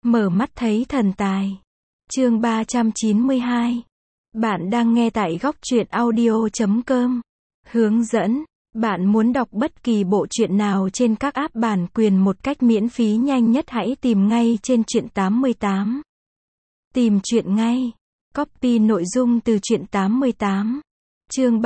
Mở mắt thấy thần tài. Chương 392. Bạn đang nghe tại góc truyện audio.com. Hướng dẫn. Bạn muốn đọc bất kỳ bộ truyện nào trên các app bản quyền một cách miễn phí nhanh nhất, hãy tìm ngay trên Truyện 88. Tìm truyện ngay. Copy nội dung từ Truyện 88. Chương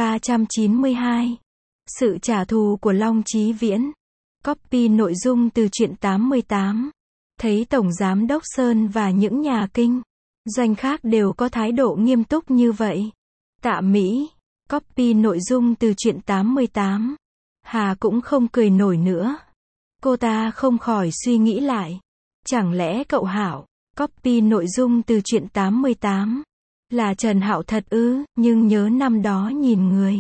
392. Sự trả thù của Long Chí Viễn. Copy nội dung từ Truyện 88. Thấy Tổng Giám Đốc Sơn và những nhà kinh doanh khác đều có thái độ nghiêm túc như vậy. Tạ Mỹ. Copy nội dung từ Truyện 88. Hà cũng không cười nổi nữa. Cô ta không khỏi suy nghĩ lại. Chẳng lẽ cậu Hạo, copy nội dung từ Truyện 88, là Trần Hạo thật ư? Nhưng nhớ năm đó nhìn người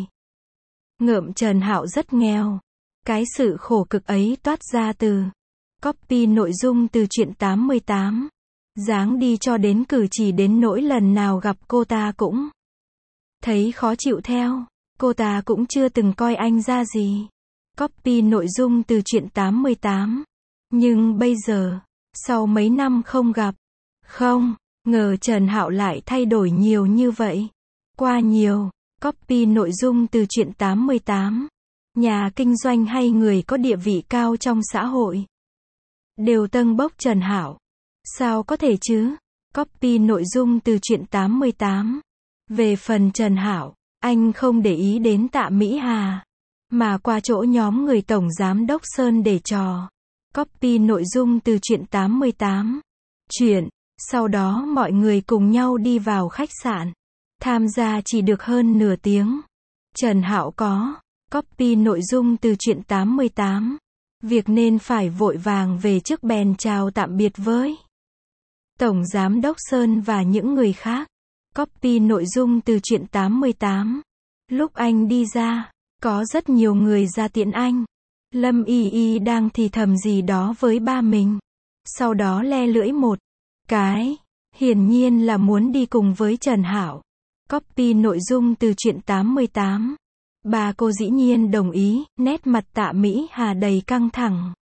ngợm Trần Hạo rất nghèo. Cái sự khổ cực ấy toát ra từ copy nội dung từ Truyện 88. Dáng đi cho đến cử chỉ đến nỗi lần nào gặp cô ta cũng thấy khó chịu theo. Cô ta cũng chưa từng coi anh ra gì. Copy nội dung từ Truyện 88. Nhưng bây giờ, sau mấy năm không gặp, không ngờ Trần Hạo lại thay đổi nhiều như vậy. Qua nhiều. Copy nội dung từ Truyện 88. Nhà kinh doanh hay người có địa vị cao trong xã hội đều tâng bốc Trần Hạo. Sao có thể chứ? Copy nội dung từ Truyện 88. Về phần Trần Hạo, anh không để ý đến Tạ Mỹ Hà, mà qua chỗ nhóm người Tổng Giám Đốc Sơn để trò. Copy nội dung từ Truyện 88. Chuyện. Sau đó mọi người cùng nhau đi vào khách sạn. Tham gia chỉ được hơn nửa tiếng. Trần Hạo có copy nội dung từ Truyện 88. Việc nên phải vội vàng về trước bèn chào tạm biệt với Tổng Giám Đốc Sơn và những người khác. Copy nội dung từ Truyện 88. Lúc anh đi ra, có rất nhiều người ra tiễn anh. Lâm Y Y đang thì thầm gì đó với ba mình. Sau đó le lưỡi một cái. Hiển nhiên là muốn đi cùng với Trần Hạo. Copy nội dung từ Truyện 88. Bà cô dĩ nhiên đồng ý, nét mặt Tạ Mỹ Hà đầy căng thẳng.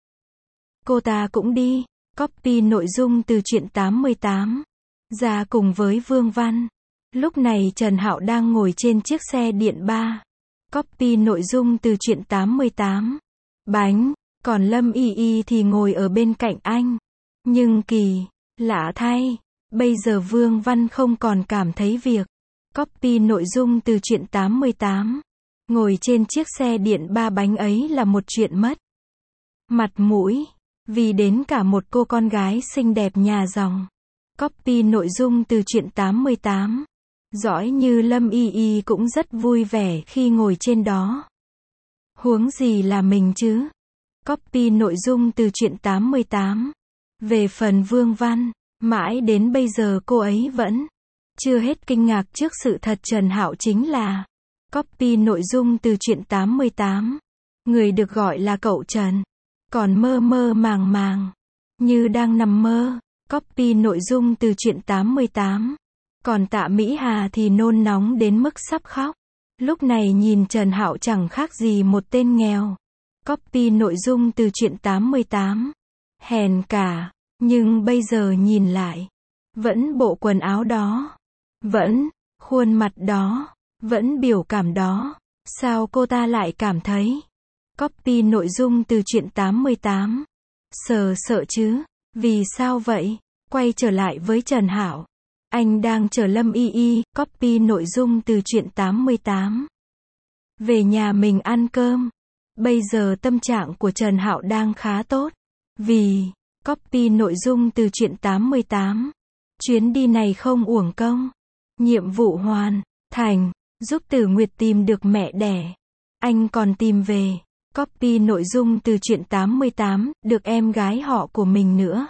Cô ta cũng đi. Copy nội dung từ Truyện 88. Ra cùng với Vương Văn. Lúc này Trần Hạo đang ngồi trên chiếc xe điện 3. Copy nội dung từ Truyện 88. Bánh. Còn Lâm Y Y thì ngồi ở bên cạnh anh. Nhưng kỳ lạ thay, bây giờ Vương Văn không còn cảm thấy việc copy nội dung từ Truyện 88. Ngồi trên chiếc xe điện 3 bánh ấy là một chuyện mất mặt mũi. Vì đến cả một cô con gái xinh đẹp nhà dòng. Copy nội dung từ Truyện 88. Giỏi như Lâm Y Y cũng rất vui vẻ khi ngồi trên đó. Huống gì là mình chứ. Copy nội dung từ Truyện 88. Về phần Vương Văn, mãi đến bây giờ cô ấy vẫn chưa hết kinh ngạc trước sự thật Trần Hạo chính là copy nội dung từ Truyện 88. Người được gọi là cậu Trần. Còn mơ mơ màng màng, như đang nằm mơ. Copy nội dung từ Truyện 88. Còn Tạ Mỹ Hà thì nôn nóng đến mức sắp khóc. Lúc này nhìn Trần Hạo chẳng khác gì một tên nghèo. Copy nội dung từ Truyện 88. Hèn cả. Nhưng bây giờ nhìn lại, vẫn bộ quần áo đó, vẫn khuôn mặt đó, vẫn biểu cảm đó. Sao cô ta lại cảm thấy copy nội dung từ Truyện 88? Sợ chứ. Vì sao vậy? Quay trở lại với Trần Hạo. Anh đang chờ Lâm Y Y. Copy nội dung từ Truyện 88. Về nhà mình ăn cơm. Bây giờ tâm trạng của Trần Hạo đang khá tốt. Vì copy nội dung từ Truyện 88. Chuyến đi này không uổng công. Nhiệm vụ hoàn thành. Giúp Tử Nguyệt tìm được mẹ đẻ. Anh còn tìm về. Copy nội dung từ Truyện 88. Được em gái họ của mình nữa.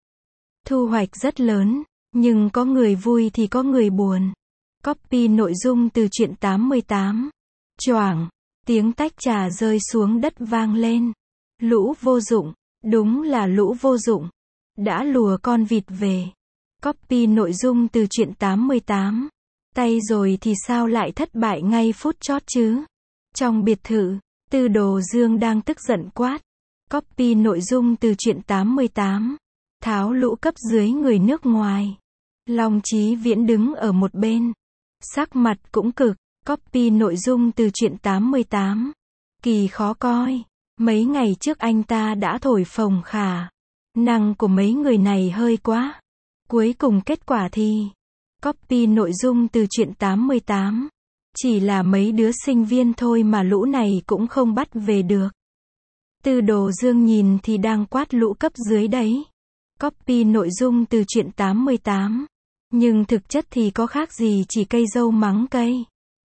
Thu hoạch rất lớn. Nhưng có người vui thì có người buồn. Copy nội dung từ Truyện 88. Choảng. Tiếng tách trà rơi xuống đất vang lên. Lũ vô dụng. Đúng là lũ vô dụng. Đã lùa con vịt về. Copy nội dung từ Truyện 88. Tay rồi thì sao lại thất bại ngay phút chót chứ? Trong biệt thự, Tư Đồ Dương đang tức giận quát. Copy nội dung từ Truyện 88. tháo lũ cấp dưới người nước ngoài. Long Chí Viễn đứng ở một bên. Sắc mặt cũng cực. Copy nội dung từ truyện 88. Kỳ khó coi. Mấy ngày trước anh ta đã thổi phồng khả năng của mấy người này hơi quá. Cuối cùng kết quả thì copy nội dung từ truyện 88. Chỉ là mấy đứa sinh viên thôi mà lũ này cũng không bắt về được. Tư Đồ Dương nhìn thì đang quát lũ cấp dưới đấy. Copy nội dung từ truyện 88. Nhưng thực chất thì có khác gì chỉ cây dâu mắng cây.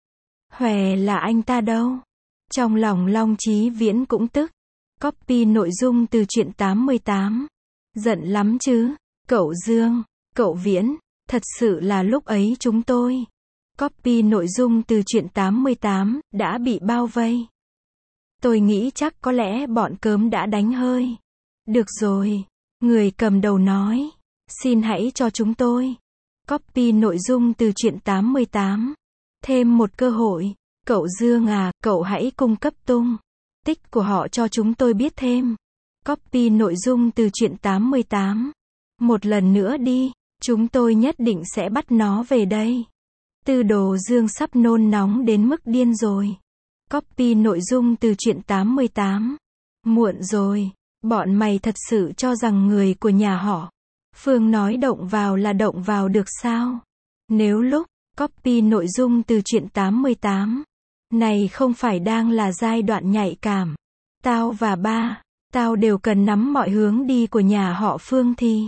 Hòe là anh ta đâu. Trong lòng Long Chí Viễn cũng tức. Copy nội dung từ truyện 88. Giận lắm chứ. Cậu Dương, cậu Viễn, thật sự là lúc ấy chúng tôi. Copy nội dung từ truyện 88, đã bị bao vây. Tôi nghĩ chắc có lẽ bọn cớm đã đánh hơi. Được rồi. Người cầm đầu nói. Xin hãy cho chúng tôi. Copy nội dung từ truyện 88. Thêm một cơ hội. Cậu Dương à, cậu hãy cung cấp tung tích của họ cho chúng tôi biết thêm. Copy nội dung từ truyện 88. Một lần nữa đi, chúng tôi nhất định sẽ bắt nó về đây. Tư Đồ Dương sắp nôn nóng đến mức điên rồi. Copy nội dung từ truyện 88. Muộn rồi, bọn mày thật sự cho rằng người của nhà họ Phương nói động vào là động vào được sao? Nếu lúc copy nội dung từ truyện 88 này không phải đang là giai đoạn nhạy cảm, tao và ba, tao đều cần nắm mọi hướng đi của nhà họ Phương thì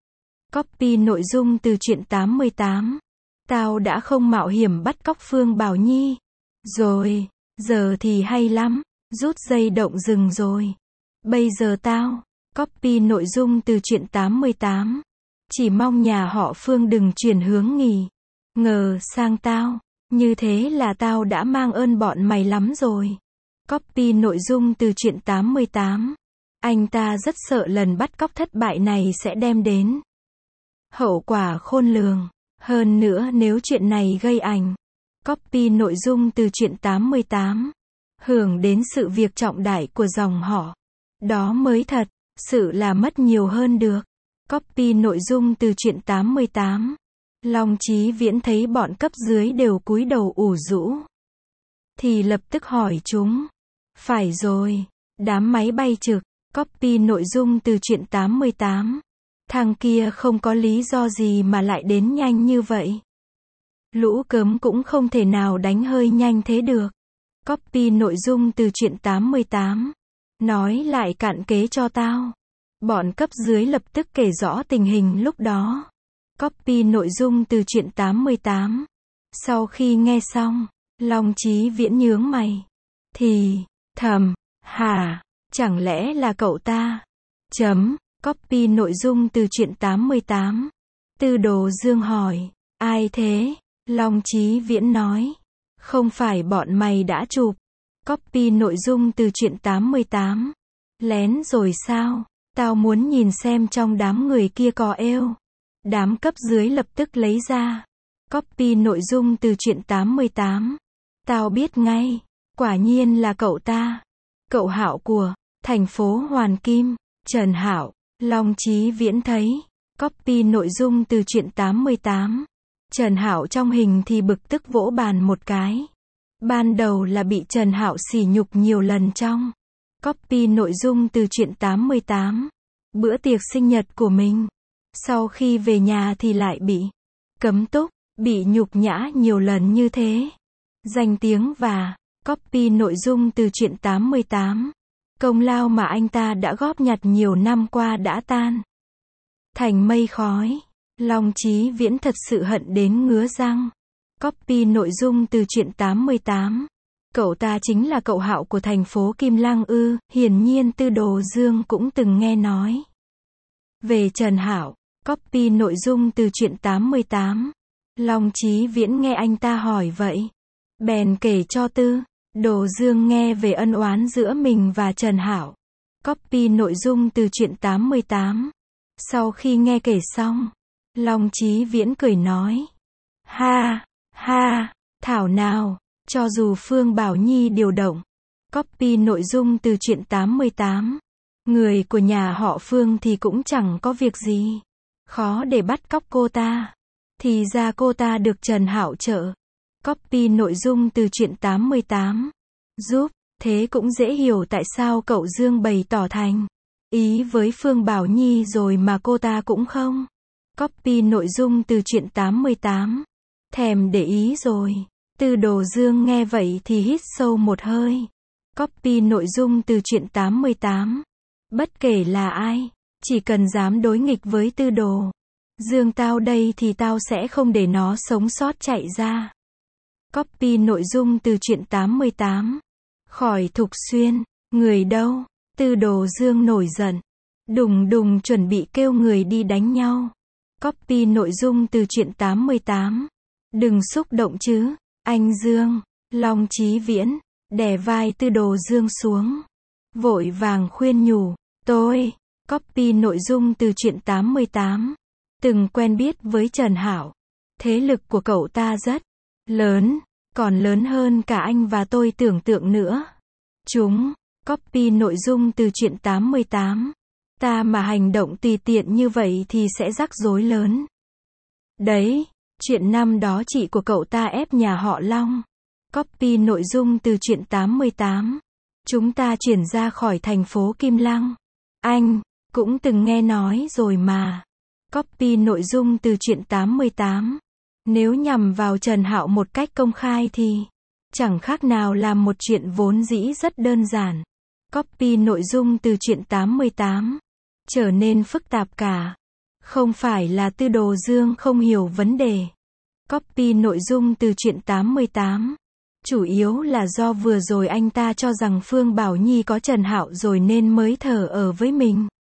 copy nội dung từ truyện 88. Tao đã không mạo hiểm bắt cóc Phương Bảo Nhi. Rồi, giờ thì hay lắm, rút dây động rừng rồi. Bây giờ tao copy nội dung từ truyện 88. Chỉ mong nhà họ Phương đừng chuyển hướng nghỉ ngờ sang tao. Như thế là tao đã mang ơn bọn mày lắm rồi. Copy nội dung từ truyện 88. Anh ta rất sợ lần bắt cóc thất bại này sẽ đem đến hậu quả khôn lường. Hơn nữa nếu chuyện này gây ảnh copy nội dung từ truyện 88 hưởng đến sự việc trọng đại của dòng họ, đó mới thật sự là mất nhiều hơn được. Copy nội dung từ truyện 88. Long Chí Viễn thấy bọn cấp dưới đều cúi đầu ủ rũ thì lập tức hỏi chúng. Phải rồi, đám máy bay trực. Copy nội dung từ truyện 88. Thằng kia không có lý do gì mà lại đến nhanh như vậy. Lũ cớm cũng không thể nào đánh hơi nhanh thế được. Copy nội dung từ truyện 88. Nói lại cặn kế cho tao. Bọn cấp dưới lập tức kể rõ tình hình lúc đó. Copy nội dung từ truyện 88. Sau khi nghe xong, Long Chí Viễn nhướng mày. Thì, thầm, hả, chẳng lẽ là cậu ta? Copy nội dung từ truyện 88. Tư Đồ Dương hỏi. Ai thế? Long Chí Viễn nói. Không phải bọn mày đã chụp. Copy nội dung từ truyện 88. Lén rồi sao? Tao muốn nhìn xem trong đám người kia có êu. Đám cấp dưới lập tức lấy ra. Copy nội dung từ truyện 88. Tao biết ngay. Quả nhiên là cậu ta. Cậu Hạo của thành phố Hoàn Kim, Trần Hạo. Long Chí Viễn thấy. Copy nội dung từ truyện 88. Trần Hạo trong hình thì bực tức vỗ bàn một cái. Ban đầu là bị Trần Hạo sỉ nhục nhiều lần trong copy nội dung từ truyện 88. Bữa tiệc sinh nhật của mình. Sau khi về nhà thì lại bị cấm túc, bị nhục nhã nhiều lần như thế. Danh tiếng và copy nội dung từ truyện 88. Công lao mà anh ta đã góp nhặt nhiều năm qua đã tan thành mây khói. Long Chí Viễn thật sự hận đến ngứa răng. Copy nội dung từ truyện 88. Cậu ta chính là cậu Hạo của thành phố Kim Lăng ư? Hiển nhiên Tư Đồ Dương cũng từng nghe nói về Trần Hạo. Copy nội dung từ truyện 88. Long Chí Viễn nghe anh ta hỏi vậy, bèn kể cho Tư Đồ Dương nghe về ân oán giữa mình và Trần Hạo. Copy nội dung từ truyện 88. Sau khi nghe kể xong, Long Chí Viễn cười nói. Ha, ha, thảo nào, cho dù Phương Bảo Nhi điều động. Copy nội dung từ truyện 88. Người của nhà họ Phương thì cũng chẳng có việc gì. Khó để bắt cóc cô ta. Thì ra cô ta được Trần Hạo trợ. Copy nội dung từ truyện 88. Giúp, thế cũng dễ hiểu tại sao cậu Dương bày tỏ thành ý với Phương Bảo Nhi rồi mà cô ta cũng không. Copy nội dung từ truyện 88. Thèm để ý rồi. Tư Đồ Dương nghe vậy thì hít sâu một hơi. Copy nội dung từ truyện 88. Bất kể là ai, chỉ cần dám đối nghịch với Tư Đồ Dương tao đây thì tao sẽ không để nó sống sót chạy ra. Copy nội dung từ truyện 88. Khỏi Thục Xuyên, người đâu? Tư Đồ Dương nổi giận, đùng đùng chuẩn bị kêu người đi đánh nhau. Copy nội dung từ truyện 88. Đừng xúc động chứ, anh Dương. Long Chí Viễn đè vai Tư Đồ Dương xuống, vội vàng khuyên nhủ, tôi. Copy nội dung từ truyện 88. Từng quen biết với Trần Hạo. Thế lực của cậu ta rất lớn, còn lớn hơn cả anh và tôi tưởng tượng nữa. Copy nội dung từ truyện 88. Ta mà hành động tùy tiện như vậy thì sẽ rắc rối lớn. Đấy, chuyện năm đó chị của cậu ta ép nhà họ Long. Copy nội dung từ truyện 88. Chúng ta chuyển ra khỏi thành phố Kim Lăng. Anh cũng từng nghe nói rồi mà. Copy nội dung từ truyện 88. Nếu nhằm vào Trần Hạo một cách công khai thì chẳng khác nào làm một chuyện vốn dĩ rất đơn giản. Copy nội dung từ truyện 88. Trở nên phức tạp cả. Không phải là Tư Đồ Dương không hiểu vấn đề. Copy nội dung từ truyện 88. Chủ yếu là do vừa rồi anh ta cho rằng Phương Bảo Nhi có Trần Hạo rồi nên mới thờ ở với mình.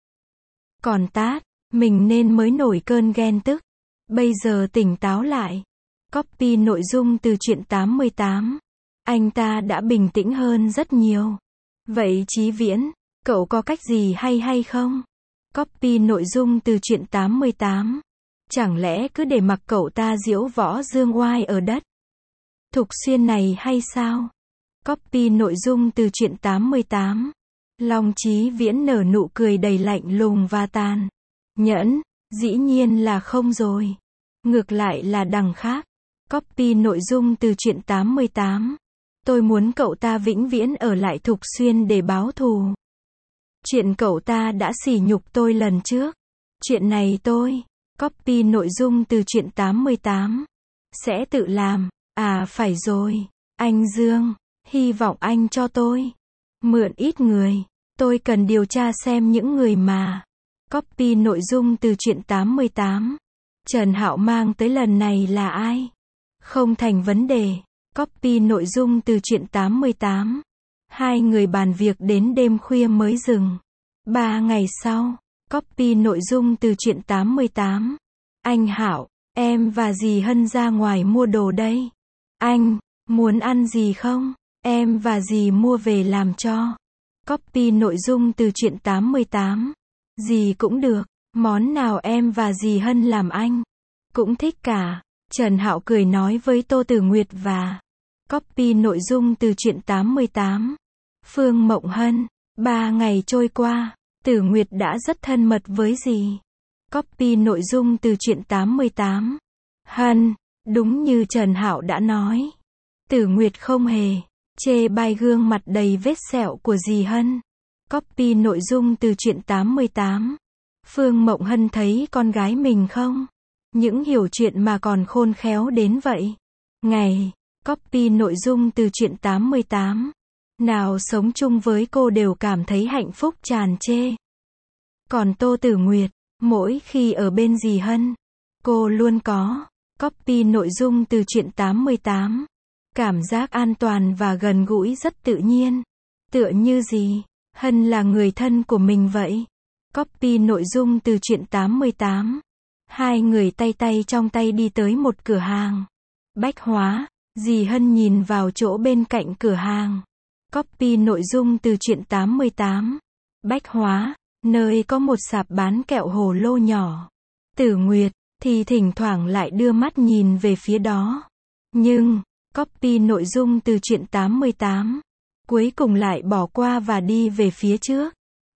Còn tát, mình nên mới nổi cơn ghen tức. Bây giờ tỉnh táo lại. Copy nội dung từ truyện 88. Anh ta đã bình tĩnh hơn rất nhiều. Vậy Chí Viễn, cậu có cách gì hay không? Copy nội dung từ truyện 88. Chẳng lẽ cứ để mặc cậu ta diễu võ dương oai ở đất Thục Xuyên này hay sao? Copy nội dung từ truyện 88. Long Chí Viễn nở nụ cười đầy lạnh lùng và tàn nhẫn. Dĩ nhiên là không rồi. Ngược lại là đằng khác. Copy nội dung từ truyện 88. Tôi muốn cậu ta vĩnh viễn ở lại Thục Xuyên để báo thù. Chuyện cậu ta đã sỉ nhục tôi lần trước. Chuyện này tôi. Copy nội dung từ truyện 88. Sẽ tự làm. À phải rồi. Anh Dương. Hy vọng anh cho tôi mượn ít người. Tôi cần điều tra xem những người mà. Copy nội dung từ truyện 88. Trần Hạo mang tới lần này là ai? Không thành vấn đề. Copy nội dung từ truyện 88. Hai người bàn việc đến đêm khuya mới dừng. 3 ngày sau. Copy nội dung từ truyện 88. Anh Hạo, em và dì Hân ra ngoài mua đồ đây. Anh, muốn ăn gì không? Em và dì mua về làm cho. Copy nội dung từ truyện 88. Gì cũng được, món nào em và dì Hân làm anh cũng thích cả. Trần Hạo cười nói với Tô Tử Nguyệt và copy nội dung từ truyện 88. Phương Mộng Hân. 3 ngày trôi qua, Tử Nguyệt đã rất thân mật với dì. Copy nội dung từ truyện 88. Hân, đúng như Trần Hạo đã nói. Tử Nguyệt không hề chê bai gương mặt đầy vết sẹo của dì Hân. Copy nội dung từ truyện 88. Phương Mộng Hân thấy con gái mình không? Những hiểu chuyện mà còn khôn khéo đến vậy. Ngày. Copy nội dung từ truyện 88. Nào sống chung với cô đều cảm thấy hạnh phúc tràn trề. Còn Tô Tử Nguyệt, mỗi khi ở bên dì Hân, cô luôn có. Copy nội dung từ truyện 88. Cảm giác an toàn và gần gũi rất tự nhiên. Tựa như dì Hân là người thân của mình vậy. Copy nội dung từ truyện 88. Hai người tay tay trong tay đi tới một cửa hàng bách hóa. Dì Hân nhìn vào chỗ bên cạnh cửa hàng. Copy nội dung từ truyện 88. Bách hóa, nơi có một sạp bán kẹo hồ lô nhỏ. Tử Nguyệt thì thỉnh thoảng lại đưa mắt nhìn về phía đó. Nhưng, copy nội dung từ truyện 88. Cuối cùng lại bỏ qua và đi về phía trước.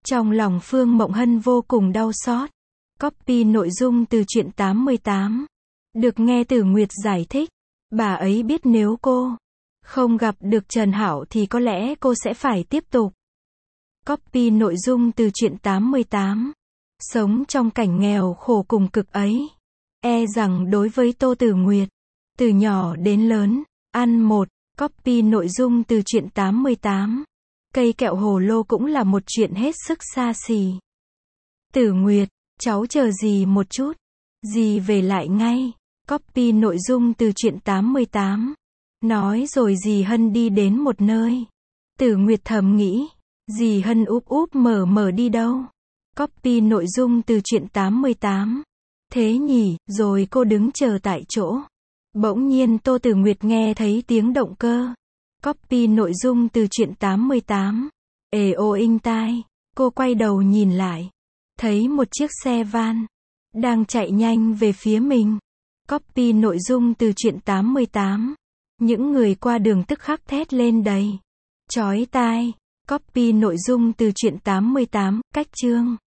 Trong lòng Phương Mộng Hân vô cùng đau xót. Copy nội dung từ truyện 88. Được nghe Tử Nguyệt giải thích. Bà ấy biết nếu cô không gặp được Trần Hảo thì có lẽ cô sẽ phải tiếp tục. Copy nội dung từ truyện 88. Sống trong cảnh nghèo khổ cùng cực ấy. E rằng đối với Tô Tử Nguyệt, từ nhỏ đến lớn, ăn một. Copy nội dung từ truyện 88. Cây kẹo hồ lô cũng là một chuyện hết sức xa xỉ. Tử Nguyệt, cháu chờ dì một chút. Dì về lại ngay. Copy nội dung từ truyện 88. Nói rồi dì Hân đi đến một nơi. Tử Nguyệt thầm nghĩ, dì Hân úp úp mở đi đâu. Copy nội dung từ truyện 88. Thế nhỉ, rồi cô đứng chờ tại chỗ. Bỗng nhiên Tô Tử Nguyệt nghe thấy tiếng động cơ. Copy nội dung từ truyện 88. Ề ô inh tai. Cô quay đầu nhìn lại. Thấy một chiếc xe van đang chạy nhanh về phía mình. Copy nội dung từ truyện 88. Những người qua đường tức khắc thét lên đầy chói tai. Copy nội dung từ truyện 88. Cách chương